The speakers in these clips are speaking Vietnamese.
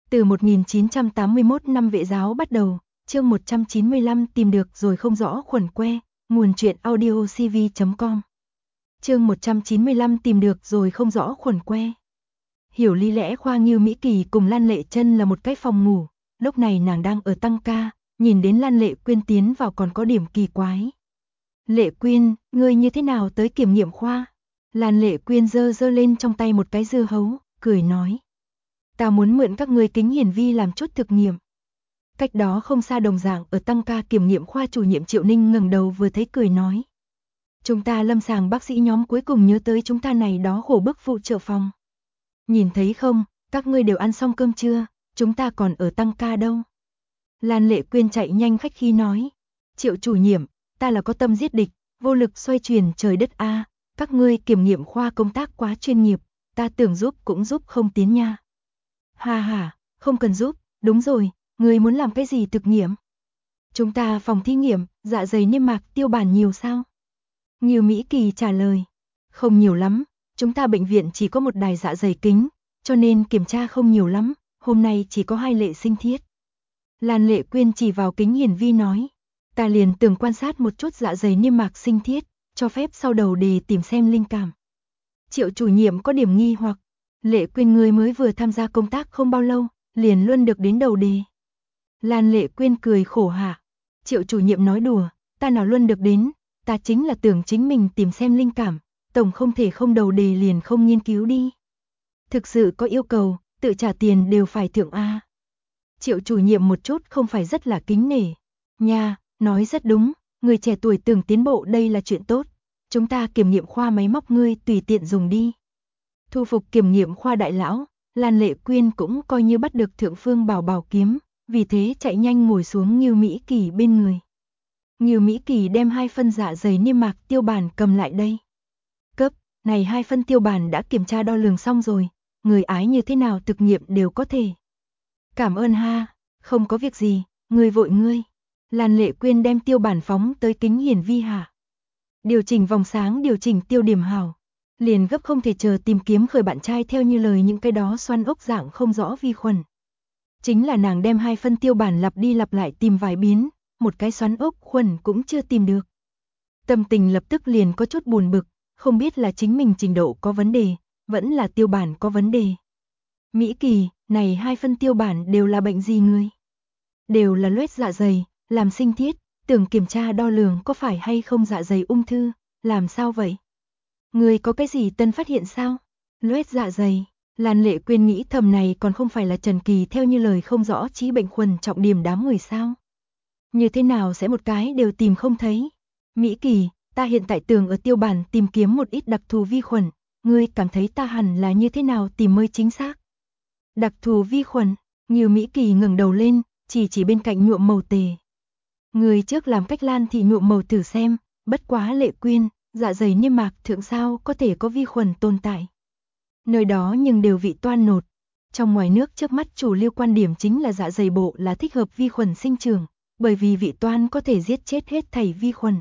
Từ 1981 năm vệ giáo bắt đầu, chương 195 tìm được rồi không rõ khuẩn que, nguồn truyện audio cv.com. Chương 195 tìm được rồi không rõ khuẩn que. Hiểu lý lẽ Khoa Ngưu Mỹ Kỳ cùng Lan Lệ Chân là một cái phòng ngủ, lúc này nàng đang ở tăng ca, nhìn đến Lan Lệ Quyên tiến vào còn có điểm kỳ quái. Lệ Quyên, ngươi như thế nào tới kiểm nghiệm khoa? Lan Lệ Quyên giơ lên trong tay một cái dưa hấu, cười nói. Ta muốn mượn các ngươi kính hiển vi làm chút thực nghiệm. Cách đó không xa đồng dạng ở tăng ca kiểm nghiệm khoa chủ nhiệm Triệu Ninh ngẩng đầu vừa thấy cười nói. Chúng ta lâm sàng bác sĩ nhóm cuối cùng nhớ tới chúng ta này đó khổ bức phụ trợ phòng. Nhìn thấy không, các ngươi đều ăn xong cơm chưa, chúng ta còn ở tăng ca đâu. Lan Lệ Quyên chạy nhanh khách khí nói. Triệu chủ nhiệm, ta là có tâm giết địch, vô lực xoay chuyển trời đất a. Các ngươi kiểm nghiệm khoa công tác quá chuyên nghiệp, ta tưởng giúp cũng giúp không tiến nha. Ha ha, không cần giúp, đúng rồi, ngươi muốn làm cái gì thực nghiệm? Chúng ta phòng thí nghiệm, dạ dày niêm mạc tiêu bản nhiều sao? Ngưu Mỹ Kỳ trả lời, không nhiều lắm, chúng ta bệnh viện chỉ có một đài dạ dày kính, cho nên kiểm tra không nhiều lắm, hôm nay chỉ có 2 lệ sinh thiết. Lan Lệ Quyên chỉ vào kính hiển vi nói, ta liền tưởng quan sát một chút dạ dày niêm mạc sinh thiết, cho phép sau đầu đề tìm xem linh cảm. Triệu chủ nhiệm có điểm nghi hoặc, Lệ Quyên ngươi mới vừa tham gia công tác không bao lâu, liền luôn được đến đầu đề. Lan Lệ Quyên cười khổ hạ, Triệu chủ nhiệm nói đùa, ta nào luôn được đến, ta chính là tưởng chính mình tìm xem linh cảm, tổng không thể không đầu đề liền không nghiên cứu đi. Thực sự có yêu cầu, tự trả tiền đều phải thượng A. Triệu chủ nhiệm một chút không phải rất là kính nể. Nha, nói rất đúng, người trẻ tuổi tưởng tiến bộ đây là chuyện tốt. Chúng ta kiểm nghiệm khoa máy móc ngươi tùy tiện dùng đi. Thu phục kiểm nghiệm khoa đại lão, Lan Lệ Quyên cũng coi như bắt được thượng phương bảo kiếm, vì thế chạy nhanh ngồi xuống Ngưu Mỹ Kỳ bên người. Ngưu Mỹ Kỳ đem 2 phân dạ dày niêm mạc tiêu bản cầm lại đây. Cấp, này 2 phân tiêu bản đã kiểm tra đo lường xong rồi, người ái như thế nào thực nghiệm đều có thể. Cảm ơn ha, không có việc gì, ngươi vội ngươi. Lan Lệ Quyên đem tiêu bản phóng tới kính hiển vi hạ. Điều chỉnh vòng sáng, điều chỉnh tiêu điểm hảo. Liền gấp không thể chờ tìm kiếm khởi bạn trai theo như lời những cái đó xoăn ốc dạng không rõ vi khuẩn. Chính là nàng đem 2 phân tiêu bản lặp đi lặp lại tìm vài biến, một cái xoắn ốc khuẩn cũng chưa tìm được. Tâm tình lập tức liền có chút buồn bực, không biết là chính mình trình độ có vấn đề, vẫn là tiêu bản có vấn đề. Mỹ Kỳ, này 2 phân tiêu bản đều là bệnh gì ngươi? Đều là loét dạ dày, làm sinh thiết, tưởng kiểm tra đo lường có phải hay không dạ dày ung thư, làm sao vậy? Ngươi có cái gì tân phát hiện sao? Loét dạ dày, Lan Lệ Quyên nghĩ thầm này còn không phải là Trần Kỳ theo như lời không rõ trí bệnh khuẩn trọng điểm đám người sao? Như thế nào sẽ một cái đều tìm không thấy? Mỹ Kỳ, ta hiện tại tưởng ở tiêu bản tìm kiếm một ít đặc thù vi khuẩn, ngươi cảm thấy ta hẳn là như thế nào tìm mới chính xác? Đặc thù vi khuẩn, Ngưu Mỹ Kỳ ngẩng đầu lên, chỉ bên cạnh nhuộm màu tề. Người trước làm cách Lan thì nhuộm màu thử xem, bất quá Lệ Quyên, dạ dày niêm mạc thượng sao có thể có vi khuẩn tồn tại. Nơi đó nhưng đều vị toan nột. Trong ngoài nước trước mắt chủ lưu quan điểm chính là dạ dày bộ là thích hợp vi khuẩn sinh trưởng, bởi vì vị toan có thể giết chết hết thảy vi khuẩn.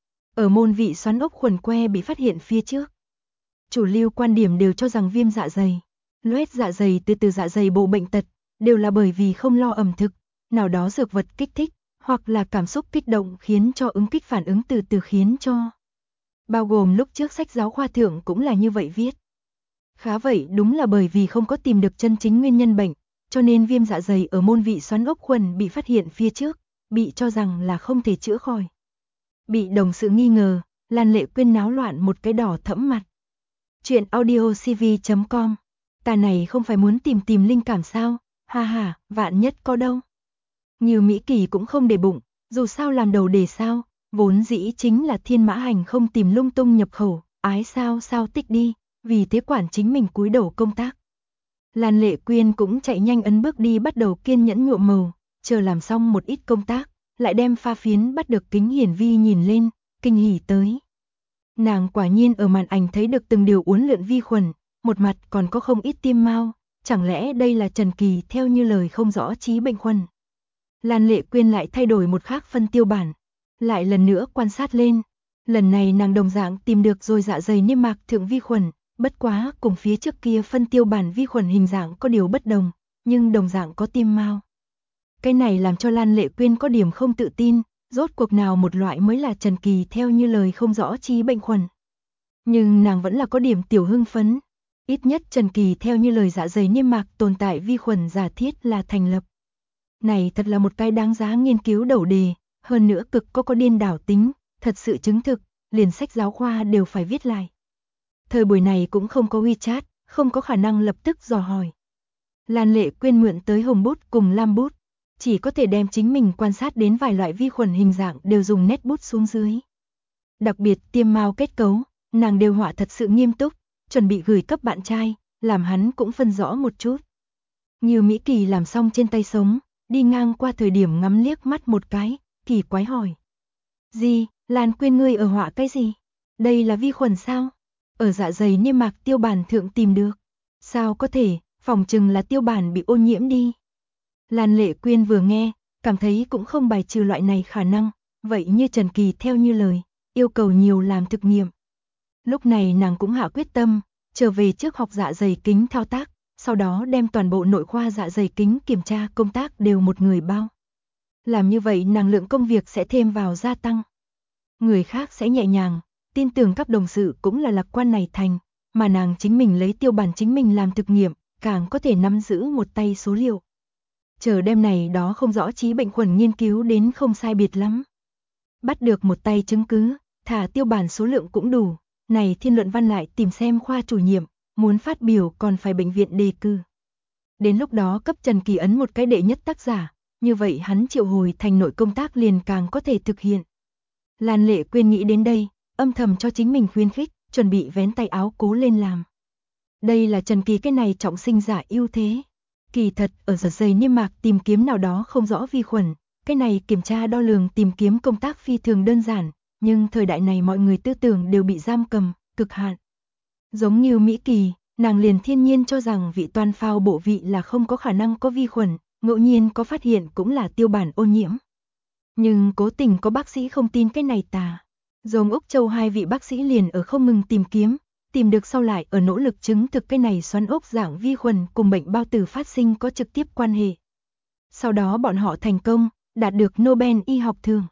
Ở môn vị xoắn ốc khuẩn que bị phát hiện phía trước. Chủ lưu quan điểm đều cho rằng viêm dạ dày, loét dạ dày từ dạ dày bộ bệnh tật, đều là bởi vì không lo ẩm thực, nào đó dược vật kích thích, hoặc là cảm xúc kích động khiến cho ứng kích phản ứng từ khiến cho. Bao gồm lúc trước sách giáo khoa thượng cũng là như vậy viết. Khá vậy đúng là bởi vì không có tìm được chân chính nguyên nhân bệnh, cho nên viêm dạ dày ở môn vị xoắn ốc khuẩn bị phát hiện phía trước, bị cho rằng là không thể chữa khỏi. Bị đồng sự nghi ngờ, Lan Lệ Quyên náo loạn một cái đỏ thẫm mặt. Chuyện audio cv.com. Ta này không phải muốn tìm linh cảm sao, ha ha, vạn nhất có đâu. Như Mỹ Kỳ cũng không để bụng, dù sao làm đầu đề sao, vốn dĩ chính là thiên mã hành không tìm lung tung nhập khẩu, ái sao tích đi, vì thế quản chính mình cúi đầu công tác. Lan Lệ Quyên cũng chạy nhanh ấn bước đi bắt đầu kiên nhẫn nhuộm màu, chờ làm xong một ít công tác, lại đem pha phiến bắt được kính hiển vi nhìn lên, kinh hỉ tới. Nàng quả nhiên ở màn ảnh thấy được từng điều uốn lượn vi khuẩn, một mặt còn có không ít tiêm mao, chẳng lẽ đây là Trần Kỳ theo như lời không rõ trí bệnh khuẩn. Lan Lệ Quyên lại thay đổi một khác phân tiêu bản, lại lần nữa quan sát lên. Lần này nàng đồng dạng tìm được rồi dạ dày niêm mạc thượng vi khuẩn, bất quá cùng phía trước kia phân tiêu bản vi khuẩn hình dạng có điều bất đồng, nhưng đồng dạng có tiêm mao. Cái này làm cho Lan Lệ Quyên có điểm không tự tin, rốt cuộc nào một loại mới là Trần Kỳ theo như lời không rõ chi bệnh khuẩn. Nhưng nàng vẫn là có điểm tiểu hưng phấn. Ít nhất Trần Kỳ theo như lời dạ dày niêm mạc tồn tại vi khuẩn giả thiết là thành lập. Này thật là một cái đáng giá nghiên cứu đầu đề, hơn nữa cực có điên đảo tính, thật sự chứng thực, liền sách giáo khoa đều phải viết lại. Thời buổi này cũng không có WeChat, không có khả năng lập tức dò hỏi. Lan Lệ Quyên mượn tới hồng bút cùng lam bút, chỉ có thể đem chính mình quan sát đến vài loại vi khuẩn hình dạng đều dùng nét bút xuống dưới. Đặc biệt tiêm mao kết cấu, nàng đều họa thật sự nghiêm túc, chuẩn bị gửi cấp bạn trai, làm hắn cũng phân rõ một chút. Như Mỹ Kỳ làm xong trên tay sống, đi ngang qua thời điểm ngắm liếc mắt một cái, kỳ quái hỏi. Gì, Lan Quyên ngươi ở họa cái gì? Đây là vi khuẩn sao? Ở dạ dày niêm mạc tiêu bản thượng tìm được. Sao có thể, phỏng chừng là tiêu bản bị ô nhiễm đi. Lan Lệ Quyên vừa nghe, cảm thấy cũng không bài trừ loại này khả năng, vậy như Trần Kỳ theo như lời, yêu cầu nhiều làm thực nghiệm. Lúc này nàng cũng hạ quyết tâm, trở về trước học dạ dày kính thao tác, sau đó đem toàn bộ nội khoa dạ dày kính kiểm tra công tác đều một người bao. Làm như vậy nàng lượng công việc sẽ thêm vào gia tăng. Người khác sẽ nhẹ nhàng, tin tưởng các đồng sự cũng là lạc quan này thành, mà nàng chính mình lấy tiêu bản chính mình làm thực nghiệm, càng có thể nắm giữ một tay số liệu. Chờ đêm này đó không rõ trí bệnh khuẩn nghiên cứu đến không sai biệt lắm. Bắt được một tay chứng cứ, thả tiêu bản số lượng cũng đủ, này thiên luận văn lại tìm xem khoa chủ nhiệm, muốn phát biểu còn phải bệnh viện đề cử. Đến lúc đó cấp Trần Kỳ ấn một cái đệ nhất tác giả, như vậy hắn triệu hồi thành nội công tác liền càng có thể thực hiện. Lan Lệ Quyên nghĩ đến đây, âm thầm cho chính mình khuyến khích, chuẩn bị vén tay áo cố lên làm. Đây là Trần Kỳ cái này trọng sinh giả ưu thế. Kỳ thật, ở dạ dày niêm mạc tìm kiếm nào đó không rõ vi khuẩn, cái này kiểm tra đo lường tìm kiếm công tác phi thường đơn giản, nhưng thời đại này mọi người tư tưởng đều bị giam cầm, cực hạn. Giống như Mỹ Kỳ, nàng liền thiên nhiên cho rằng vị toan phao bộ vị là không có khả năng có vi khuẩn, ngẫu nhiên có phát hiện cũng là tiêu bản ô nhiễm. Nhưng cố tình có bác sĩ không tin cái này tà. Giống Úc Châu hai vị bác sĩ liền ở không ngừng tìm kiếm, tìm được sau lại ở nỗ lực chứng thực cái này xoắn ốc dạng vi khuẩn cùng bệnh bao tử phát sinh có trực tiếp quan hệ. Sau đó bọn họ thành công, đạt được Nobel y học thưởng.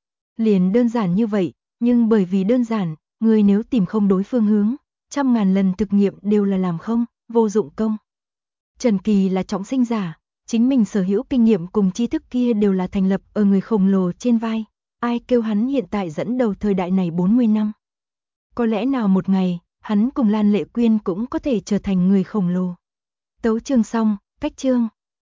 Liền đơn giản như vậy, nhưng bởi vì đơn giản, người nếu tìm không đối phương hướng, trăm ngàn lần thực nghiệm đều là làm không, vô dụng công. Trần Kỳ là trọng sinh giả, chính mình sở hữu kinh nghiệm cùng tri thức kia đều là thành lập ở người khổng lồ trên vai, ai kêu hắn hiện tại dẫn đầu thời đại này 40 năm. Có lẽ nào một ngày, hắn cùng Lan Lệ Quyên cũng có thể trở thành người khổng lồ. Tấu chương xong, cách chương.